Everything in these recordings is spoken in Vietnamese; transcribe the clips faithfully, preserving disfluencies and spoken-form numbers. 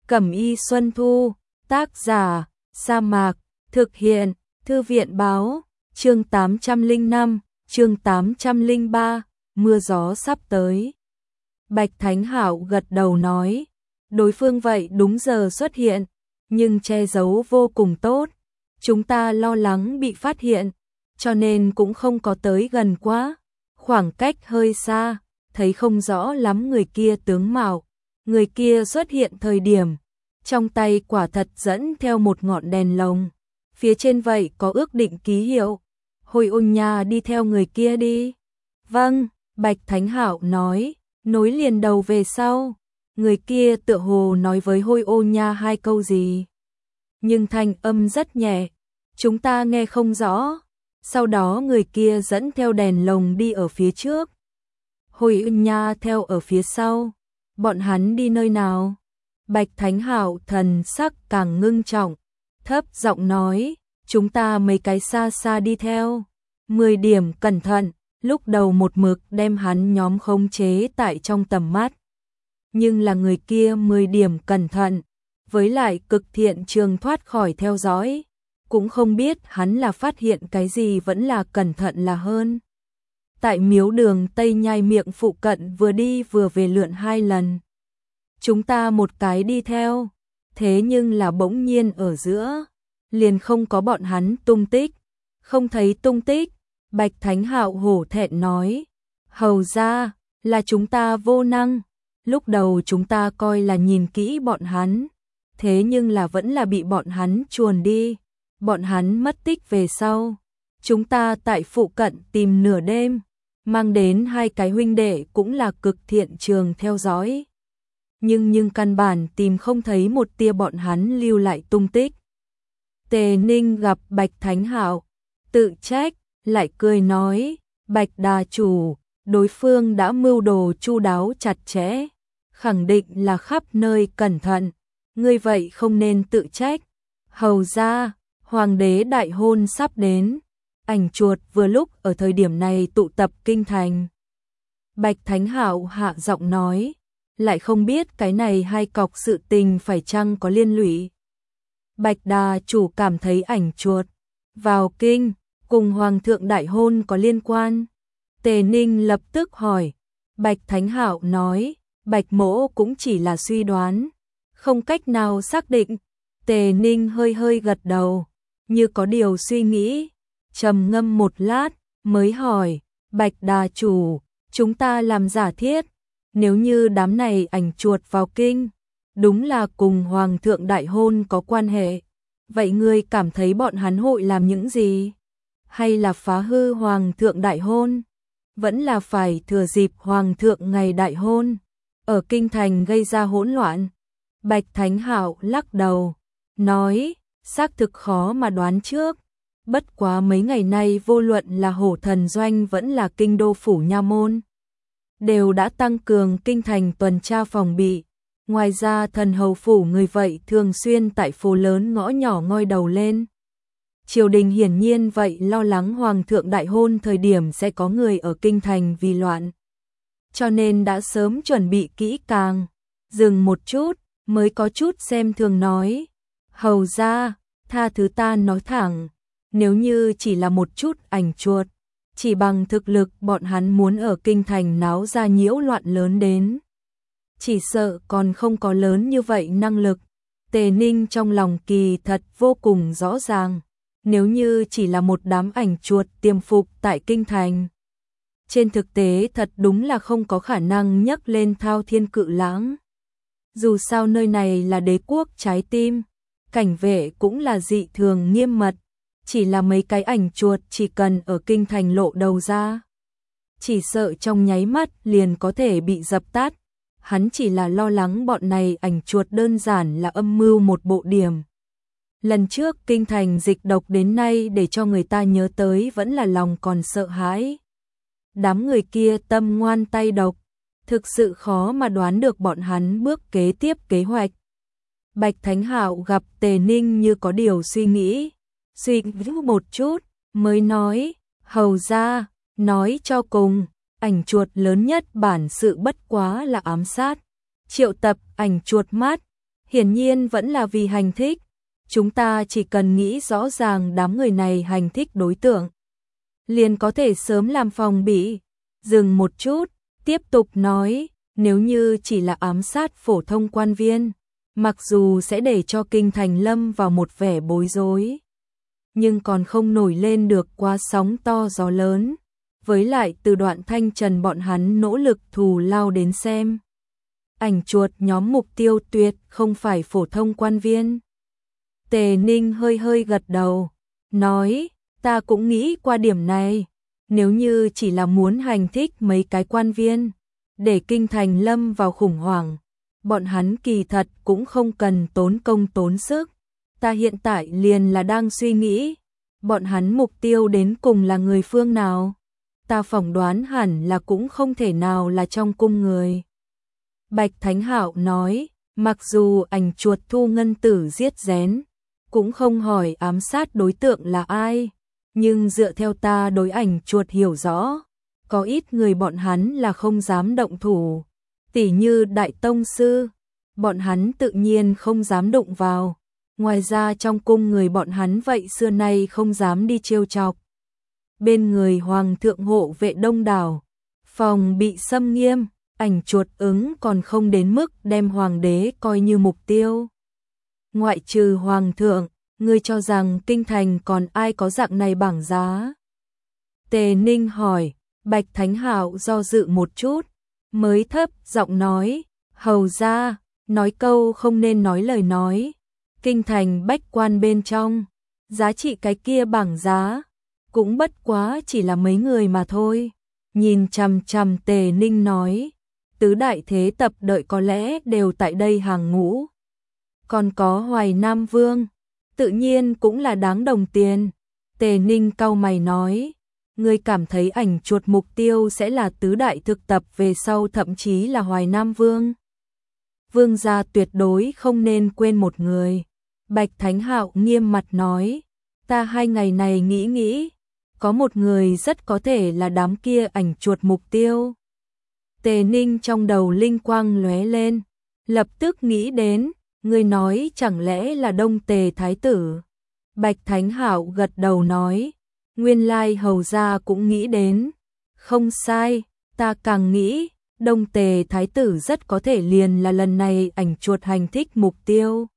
Cẩm y Xuân Thu, tác giả, Sa Mạc, thực hiện, Thư viện báo, chương tám trăm lẻ năm, chương tám trăm lẻ ba, mưa gió sắp tới. Bạch Thánh Hạo gật đầu nói, đối phương vậy đúng giờ xuất hiện, nhưng che giấu vô cùng tốt. Chúng ta lo lắng bị phát hiện, cho nên cũng không có tới gần quá. Khoảng cách hơi xa, thấy không rõ lắm người kia tướng mạo. Người kia xuất hiện thời điểm, trong tay quả thật dẫn theo một ngọn đèn lồng. Phía trên vậy có ước định ký hiệu. Hồi Ôn Nha đi theo người kia đi. Vâng, Bạch Thánh Hạo nói, nối liền đầu về sau. Người kia tựa hồ nói với Hồi Ôn Nha hai câu gì, nhưng thanh âm rất nhẹ, chúng ta nghe không rõ. Sau đó người kia dẫn theo đèn lồng đi ở phía trước, Hồi Ôn Nha theo ở phía sau. Bọn hắn đi nơi nào? Bạch Thánh Hạo thần sắc càng ngưng trọng, thấp giọng nói, chúng ta mấy cái xa xa đi theo. Mười điểm cẩn thận, lúc đầu một mực đem hắn nhóm khống chế tại trong tầm mắt. Nhưng là người kia mười điểm cẩn thận, với lại cực thiện trường thoát khỏi theo dõi. Cũng không biết hắn là phát hiện cái gì vẫn là cẩn thận là hơn. Tại miếu đường Tây Nhai miệng phụ cận vừa đi vừa về lượn hai lần. Chúng ta một cái đi theo, thế nhưng là bỗng nhiên ở giữa, liền không có bọn hắn tung tích. Không thấy tung tích, Bạch Thánh Hạo hổ thẹn nói, hầu ra, là chúng ta vô năng. Lúc đầu chúng ta coi là nhìn kỹ bọn hắn, thế nhưng là vẫn là bị bọn hắn chuồn đi. Bọn hắn mất tích về sau, chúng ta tại phụ cận tìm nửa đêm, mang đến hai cái huynh đệ cũng là cực thiện trường theo dõi. Nhưng nhưng căn bản tìm không thấy một tia bọn hắn lưu lại tung tích. Tề Ninh gặp Bạch Thánh Hạo, tự trách, lại cười nói, Bạch đà chủ, đối phương đã mưu đồ chu đáo chặt chẽ, khẳng định là khắp nơi cẩn thận, ngươi vậy không nên tự trách. Hầu ra, hoàng đế đại hôn sắp đến, ảnh chuột vừa lúc ở thời điểm này tụ tập kinh thành. Bạch Thánh Hạo hạ giọng nói, lại không biết cái này hai cọc sự tình phải chăng có liên lụy. Bạch đà chủ cảm thấy ảnh chuột vào kinh cùng hoàng thượng đại hôn có liên quan. Tề Ninh lập tức hỏi. Bạch Thánh Hạo nói, Bạch mỗ cũng chỉ là suy đoán, không cách nào xác định. Tề Ninh hơi hơi gật đầu, như có điều suy nghĩ, trầm ngâm một lát, mới hỏi, Bạch đà chủ, chúng ta làm giả thiết, nếu như đám này ảnh chuột vào kinh, đúng là cùng hoàng thượng đại hôn có quan hệ, vậy ngươi cảm thấy bọn hắn hội làm những gì? Hay là phá hư hoàng thượng đại hôn? Vẫn là phải thừa dịp hoàng thượng ngày đại hôn, ở kinh thành gây ra hỗn loạn? Bạch Thánh Hạo lắc đầu, nói, xác thực khó mà đoán trước. Bất quá mấy ngày nay vô luận là Hổ Thần Doanh vẫn là kinh đô phủ Nha Môn, đều đã tăng cường kinh thành tuần tra phòng bị. Ngoài ra thần hầu phủ người vậy thường xuyên tại phố lớn ngõ nhỏ ngoi đầu lên. Triều đình hiển nhiên vậy lo lắng hoàng thượng đại hôn thời điểm sẽ có người ở kinh thành vì loạn, cho nên đã sớm chuẩn bị kỹ càng. Dừng một chút, mới có chút xem thường nói, hầu ra, tha thứ ta nói thẳng, nếu như chỉ là một chút ảnh chuột, chỉ bằng thực lực bọn hắn muốn ở kinh thành náo ra nhiễu loạn lớn đến, chỉ sợ còn không có lớn như vậy năng lực. Tề Ninh trong lòng kỳ thật vô cùng rõ ràng, nếu như chỉ là một đám ảnh chuột tiềm phục tại kinh thành, trên thực tế thật đúng là không có khả năng nhấc lên thao thiên cự lãng. Dù sao nơi này là đế quốc trái tim, cảnh vệ cũng là dị thường nghiêm mật, chỉ là mấy cái ảnh chuột chỉ cần ở kinh thành lộ đầu ra, chỉ sợ trong nháy mắt liền có thể bị dập tắt. Hắn chỉ là lo lắng bọn này ảnh chuột đơn giản là âm mưu một bộ điểm. Lần trước kinh thành dịch độc đến nay để cho người ta nhớ tới vẫn là lòng còn sợ hãi. Đám người kia tâm ngoan tay độc, thực sự khó mà đoán được bọn hắn bước kế tiếp kế hoạch. Bạch Thánh Hạo gặp Tề Ninh như có điều suy nghĩ, suy nghĩ một chút, mới nói, hầu ra, nói cho cùng, ảnh chuột lớn nhất bản sự bất quá là ám sát, triệu tập ảnh chuột mắt, hiển nhiên vẫn là vì hành thích. Chúng ta chỉ cần nghĩ rõ ràng đám người này hành thích đối tượng, liền có thể sớm làm phòng bị. Dừng một chút, tiếp tục nói, nếu như chỉ là ám sát phổ thông quan viên, mặc dù sẽ để cho kinh thành lâm vào một vẻ bối rối, nhưng còn không nổi lên được quá sóng to gió lớn. Với lại từ đoạn Thanh Trần bọn hắn nỗ lực thù lao đến xem, ảnh chuột nhóm mục tiêu tuyệt không phải phổ thông quan viên. Tề Ninh hơi hơi gật đầu, nói, ta cũng nghĩ qua điểm này, nếu như chỉ là muốn hành thích mấy cái quan viên, để kinh thành lâm vào khủng hoảng, bọn hắn kỳ thật cũng không cần tốn công tốn sức. Ta hiện tại liền là đang suy nghĩ, bọn hắn mục tiêu đến cùng là người phương nào? Ta phỏng đoán hẳn là cũng không thể nào là trong cung người. Bạch Thánh Hạo nói, mặc dù ảnh chuột thu ngân tử giết rén, cũng không hỏi ám sát đối tượng là ai, nhưng dựa theo ta đối ảnh chuột hiểu rõ, có ít người bọn hắn là không dám động thủ, tỉ như Đại Tông Sư, bọn hắn tự nhiên không dám đụng vào. Ngoài ra trong cung người bọn hắn vậy xưa nay không dám đi trêu chọc. Bên người hoàng thượng hộ vệ đông đảo, phòng bị xâm nghiêm, ảnh chuột ứng còn không đến mức đem hoàng đế coi như mục tiêu. Ngoại trừ hoàng thượng, ngươi cho rằng kinh thành còn ai có dạng này bảng giá? Tề Ninh hỏi. Bạch Thánh Hạo do dự một chút, mới thấp giọng nói, hầu ra, nói câu không nên nói lời nói. Kinh thành bách quan bên trong, giá trị cái kia bảng giá, cũng bất quá chỉ là mấy người mà thôi. Nhìn chằm chằm Tề Ninh nói, tứ đại thế tập đợi có lẽ đều tại đây hàng ngũ. Còn có Hoài Nam Vương, tự nhiên cũng là đáng đồng tiền. Tề Ninh cau mày nói, ngươi cảm thấy ảnh chuột mục tiêu sẽ là tứ đại thực tập về sau thậm chí là Hoài Nam Vương. Vương gia tuyệt đối không nên quên một người. Bạch Thánh Hạo nghiêm mặt nói, ta hai ngày này nghĩ nghĩ, có một người rất có thể là đám kia ảnh chuột mục tiêu. Tề Ninh trong đầu linh quang lóe lên, lập tức nghĩ đến, ngươi nói chẳng lẽ là Đông Tề Thái Tử. Bạch Thánh Hạo gật đầu nói, nguyên lai hầu gia cũng nghĩ đến. Không sai, ta càng nghĩ, Đông Tề Thái Tử rất có thể liền là lần này ảnh chuột hành thích mục tiêu.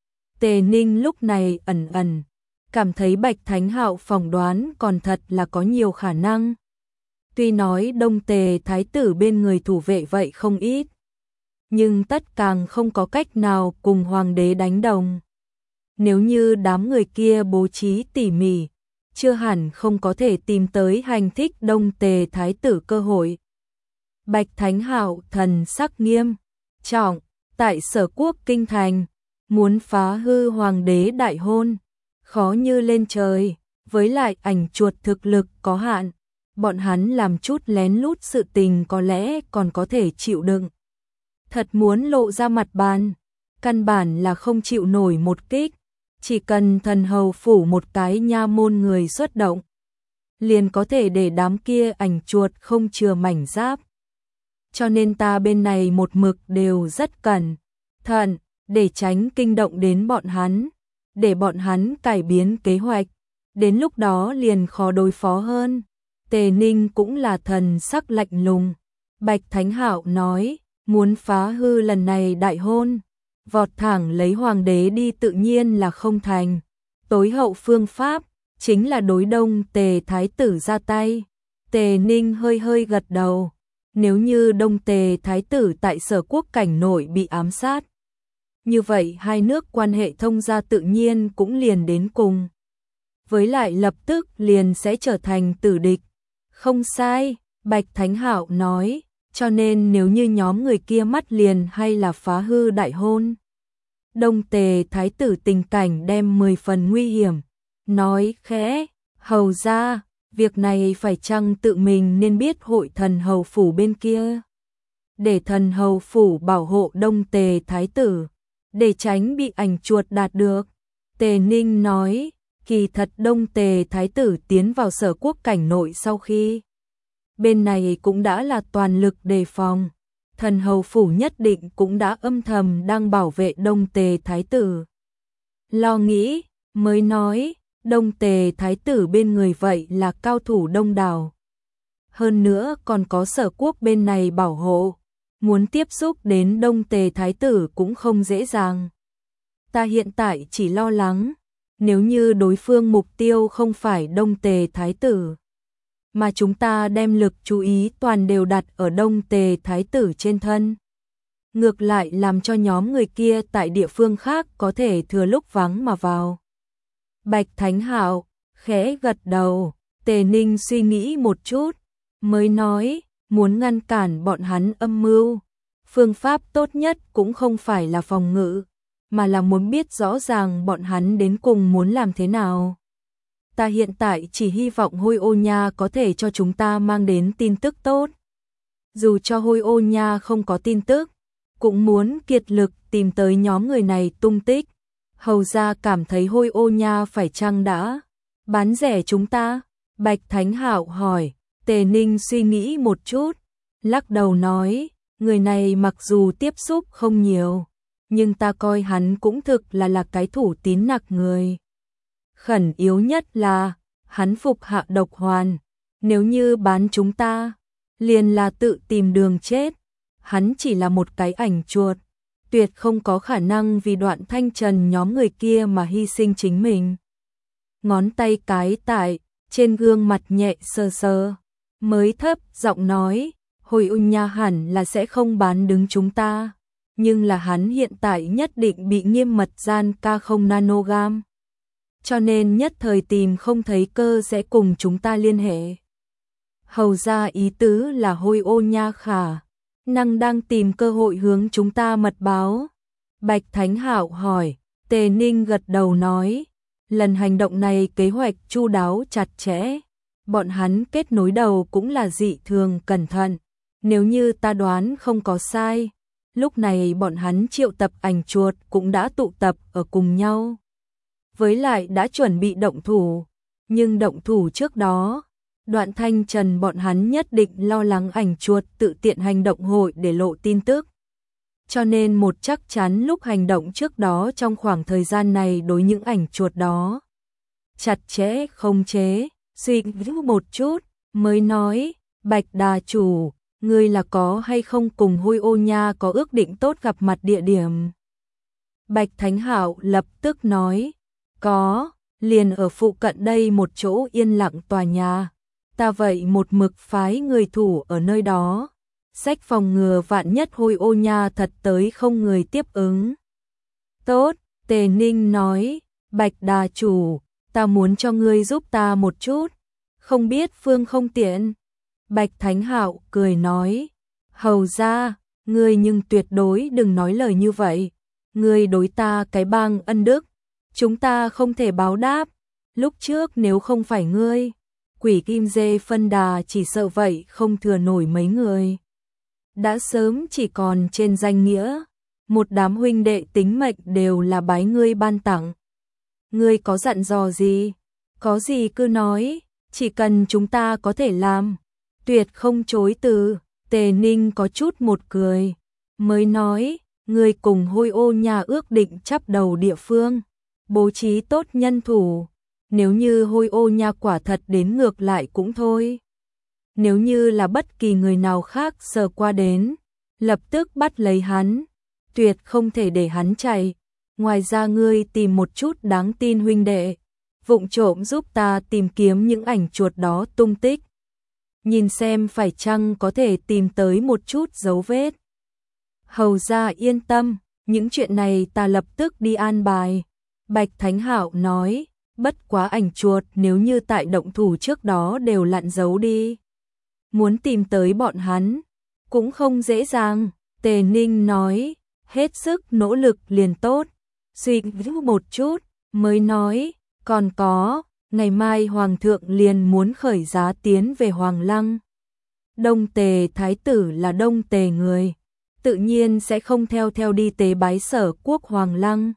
Tề Ninh lúc này ẩn ẩn, cảm thấy Bạch Thánh Hạo phỏng đoán còn thật là có nhiều khả năng. Tuy nói Đông Tề Thái Tử bên người thủ vệ vậy không ít, nhưng tất càng không có cách nào cùng hoàng đế đánh đồng. Nếu như đám người kia bố trí tỉ mỉ, chưa hẳn không có thể tìm tới hành thích Đông Tề Thái Tử cơ hội. Bạch Thánh Hạo thần sắc nghiêm trọng, tại Sở Quốc kinh thành, muốn phá hư hoàng đế đại hôn, khó như lên trời. Với lại ảnh chuột thực lực có hạn, bọn hắn làm chút lén lút sự tình có lẽ còn có thể chịu đựng. Thật muốn lộ ra mặt bàn, căn bản là không chịu nổi một kích. Chỉ cần thần hầu phủ một cái nha môn người xuất động, liền có thể để đám kia ảnh chuột không chừa mảnh giáp. Cho nên ta bên này một mực đều rất cẩn thận, để tránh kinh động đến bọn hắn, để bọn hắn cải biến kế hoạch, đến lúc đó liền khó đối phó hơn. Tề Ninh cũng là thần sắc lạnh lùng. Bạch Thánh Hạo nói, muốn phá hư lần này đại hôn, vọt thẳng lấy hoàng đế đi tự nhiên là không thành. Tối hậu phương pháp, chính là đối Đông Tề Thái Tử ra tay. Tề Ninh hơi hơi gật đầu. Nếu như Đông Tề Thái Tử tại Sở Quốc cảnh nội bị ám sát, như vậy hai nước quan hệ thông gia tự nhiên cũng liền đến cùng. Với lại lập tức liền sẽ trở thành tử địch. Không sai, Bạch Thánh Hạo nói, cho nên nếu như nhóm người kia mắt liền hay là phá hư đại hôn, Đông Tề Thái Tử tình cảnh đem mười phần nguy hiểm. Nói khẽ, hầu ra, việc này phải chăng tự mình nên biết hội thần hầu phủ bên kia, để thần hầu phủ bảo hộ Đông Tề Thái Tử, để tránh bị ảnh chuột đạt được. Tề Ninh nói, kỳ thật Đông Tề Thái Tử tiến vào Sở Quốc cảnh nội sau khi, bên này cũng đã là toàn lực đề phòng. thần hầu phủ nhất định cũng đã âm thầm đang bảo vệ Đông Tề Thái tử. Lo nghĩ, mới nói, Đông Tề Thái tử bên người vậy là cao thủ đông đảo. Hơn nữa còn có Sở Quốc bên này bảo hộ, muốn tiếp xúc đến Đông Tề Thái tử cũng không dễ dàng. Ta hiện tại chỉ lo lắng, nếu như đối phương mục tiêu không phải Đông Tề Thái tử, mà chúng ta đem lực chú ý toàn đều đặt ở Đông Tề Thái tử trên thân, ngược lại làm cho nhóm người kia tại địa phương khác có thể thừa lúc vắng mà vào. Bạch Thánh Hạo khẽ gật đầu, Tề Ninh suy nghĩ một chút, mới nói, muốn ngăn cản bọn hắn âm mưu, phương pháp tốt nhất cũng không phải là phòng ngự, mà là muốn biết rõ ràng bọn hắn đến cùng muốn làm thế nào. Ta hiện tại chỉ hy vọng Hôi Ô Nha có thể cho chúng ta mang đến tin tức tốt. Dù cho Hôi Ô Nha không có tin tức, cũng muốn kiệt lực tìm tới nhóm người này tung tích. Hầu ra cảm thấy Hôi Ô Nha phải chăng đã bán rẻ chúng ta? Bạch Thánh Hạo hỏi. Tề Ninh suy nghĩ một chút, lắc đầu nói, người này mặc dù tiếp xúc không nhiều, nhưng ta coi hắn cũng thực là là cái thủ tín nặc người. Khẩn yếu nhất là, hắn phục hạ độc hoàn, nếu như bán chúng ta, liền là tự tìm đường chết. Hắn chỉ là một cái ảnh chuột, tuyệt không có khả năng vì Đoạn Thanh Trần nhóm người kia mà hy sinh chính mình. Ngón tay cái tại, trên gương mặt nhẹ sờ sờ, mới thấp giọng nói, Hồi Ô Nha hẳn là sẽ không bán đứng chúng ta, nhưng là hắn hiện tại nhất định bị nghiêm mật gian ca không nanogam. Cho nên nhất thời tìm không thấy cơ sẽ cùng chúng ta liên hệ. Hầu ra ý tứ là Hôi Ô Nha khả năng đang tìm cơ hội hướng chúng ta mật báo. Bạch Thánh Hạo hỏi, Tề Ninh gật đầu nói, lần hành động này kế hoạch chu đáo chặt chẽ, bọn hắn kết nối đầu cũng là dị thường cẩn thận. Nếu như ta đoán không có sai, lúc này bọn hắn triệu tập ảnh chuột cũng đã tụ tập ở cùng nhau. Với lại đã chuẩn bị động thủ, nhưng động thủ trước đó, Đoạn Thanh Trần bọn hắn nhất định lo lắng ảnh chuột tự tiện hành động hội để lộ tin tức. Cho nên một chắc chắn lúc hành động trước đó trong khoảng thời gian này đối những ảnh chuột đó chặt chẽ không chế, suy nghĩ một chút, mới nói, Bạch Đà Chủ, ngươi là có hay không cùng Hôi Ô Nha có ước định tốt gặp mặt địa điểm? Bạch Thánh Hạo lập tức nói, có, liền ở phụ cận đây một chỗ yên lặng tòa nhà. Ta vậy một mực phái người thủ ở nơi đó, sách phòng ngừa vạn nhất Hôi Ô Nha thật tới không người tiếp ứng. Tốt, Tề Ninh nói, Bạch Đà Chủ, ta muốn cho ngươi giúp ta một chút, không biết phương không tiện. Bạch Thánh Hạo cười nói, hầu ra, ngươi nhưng tuyệt đối đừng nói lời như vậy, ngươi đối ta cái bang ân đức, chúng ta không thể báo đáp, lúc trước nếu không phải ngươi, Quỷ Kim Dê phân đà chỉ sợ vậy không thừa nổi mấy người. Đã sớm chỉ còn trên danh nghĩa, một đám huynh đệ tính mệnh đều là bái ngươi ban tặng. Ngươi có dặn dò gì? Có gì cứ nói, chỉ cần chúng ta có thể làm, tuyệt không chối từ. Tề Ninh có chút một cười, mới nói, ngươi cùng Hôi Ô Nha ước định chắp đầu địa phương, bố trí tốt nhân thủ. Nếu như Hôi Ô Nha quả thật đến ngược lại cũng thôi. Nếu như là bất kỳ người nào khác sờ qua đến, lập tức bắt lấy hắn, tuyệt không thể để hắn chạy. Ngoài ra ngươi tìm một chút đáng tin huynh đệ, vụng trộm giúp ta tìm kiếm những ảnh chuột đó tung tích. Nhìn xem phải chăng có thể tìm tới một chút dấu vết. Hầu ra yên tâm, những chuyện này ta lập tức đi an bài. Bạch Thánh Hạo nói, bất quá ảnh chuột nếu như tại động thủ trước đó đều lặn giấu đi. Muốn tìm tới bọn hắn, cũng không dễ dàng. Tề Ninh nói, hết sức nỗ lực liền tốt. Suy nghĩ một chút, mới nói, còn có, ngày mai Hoàng thượng liền muốn khởi giá tiến về Hoàng Lăng. Đông Tề Thái tử là Đông Tề người, tự nhiên sẽ không theo theo đi tế bái Sở Quốc Hoàng Lăng.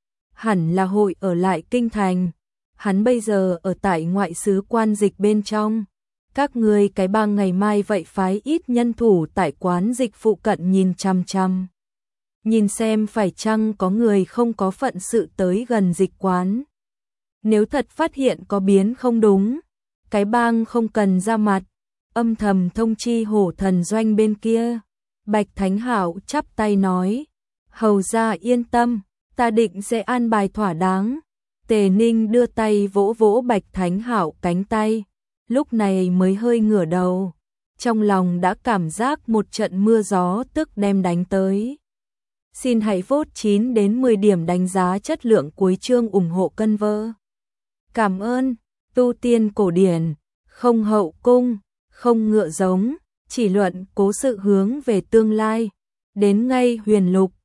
Hẳn là hội ở lại kinh thành, hắn bây giờ ở tại ngoại sứ quan dịch bên trong. Các ngươi cái bang ngày mai vậy phái ít nhân thủ tại quán dịch phụ cận nhìn chăm chăm. Nhìn xem phải chăng có người không có phận sự tới gần dịch quán. Nếu thật phát hiện có biến không đúng, cái bang không cần ra mặt, âm thầm thông chi hổ thần doanh bên kia. Bạch Thánh Hạo chắp tay nói, hầu gia yên tâm, ta định sẽ an bài thỏa đáng. Tề Ninh đưa tay vỗ vỗ Bạch Thánh Hạo cánh tay, lúc này mới hơi ngửa đầu, trong lòng đã cảm giác một trận mưa gió tức đem đánh tới. Xin hãy vote chín đến mười điểm đánh giá chất lượng cuối chương ủng hộ cân vơ. Cảm ơn, tu tiên cổ điển, không hậu cung, không ngựa giống, chỉ luận cố sự hướng về tương lai, đến ngay huyền lục,